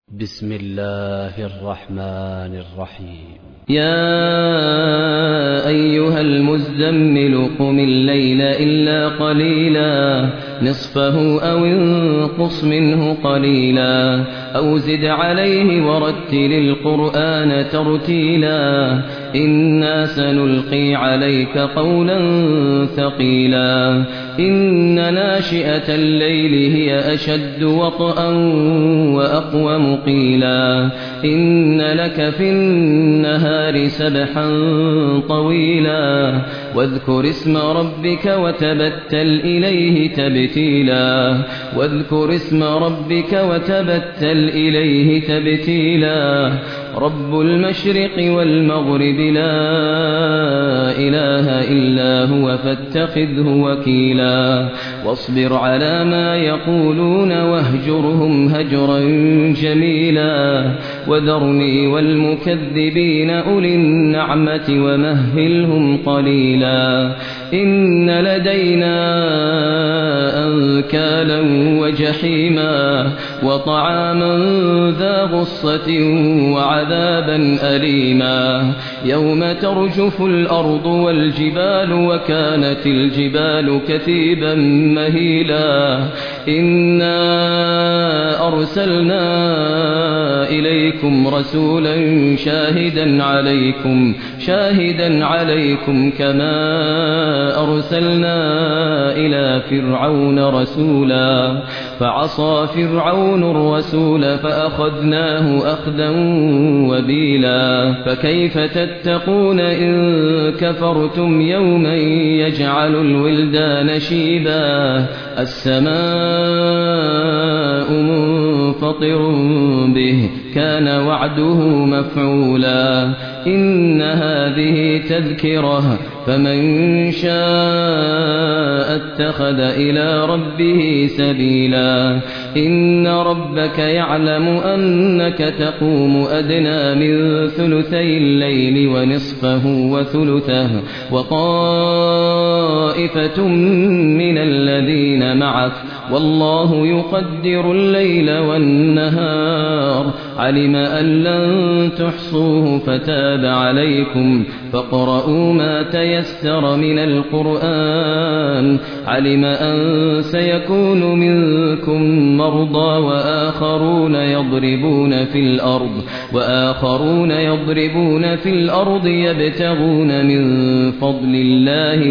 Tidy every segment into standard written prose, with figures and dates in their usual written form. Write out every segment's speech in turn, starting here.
بسم الله الرحمن الرحيم. يا أيها المزمل قم الليل إلا قليلا نصفه أو انقص منه قليلا أو زد عليه ورتل القرآن ترتيلا إنا سنلقي عليك قولا ثقيلا إن ناشئة الليل هي أشد وطئا وأقوم قيلا إن لك في النهار سبحا طويلا واذكر اسم ربك وتبتل إليه تبتيلا واذكر اسم ربك وتبتل إليه تبتيلا رب المشرق والمغرب لا إله إلا هو فاتخذه وكيلا واصبر على ما يقولون واهجرهم هجرا جميلا وذرني والمكذبين أولي النعمة ومهلهم قليلا إن لدينا أنكالا وجحيما وطعاما ذا غصة وعذابا أليما يوم ترجف الأرض والجبال وكانت الجبال كثيبا مهيلا إنا أرسلنا إليكم رسولا شاهدا عليكم كما أرسلنا إلى فرعون رسولا فعصى فرعون الرسول فأخذناه أخذا وبيلا فكيف تتقون إن كفرتم يوما يجعل الولدان شيبا السماء منفطر به كان وعده مفعولا إن هذه تذكرة فمن شاء اتخذ إلى ربه سبيلا إن ربك يعلم أنك تقوم أدنى من ثلثي الليل ونصفه وثلثه وطائفة من الذين معك والله يقدر الليل والنهار علم أن لن تحصوه فتاب عليكم فاقرؤوا ما تيسر من القرآن علم أن سيكون منكم مرضى وآخرون يضربون في الأرض يبتغون من فضل الله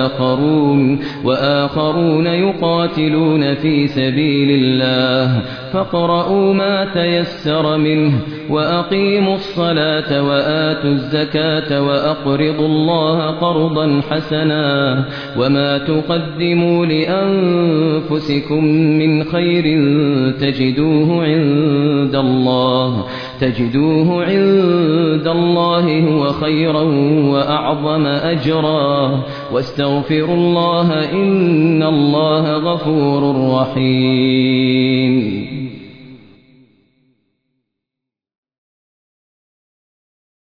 وآخرون يقاتلون في سبيل الله فاقرؤوا ما تيسر منه وأقيموا الصلاة وآتوا الزكاة وأقرضوا الله قرضا حسنا وما تقدموا لأنفسكم من خير تجدوه عند الله هو خيرا وأعظم أجرا واستغفروا الله إن الله غفور رحيم.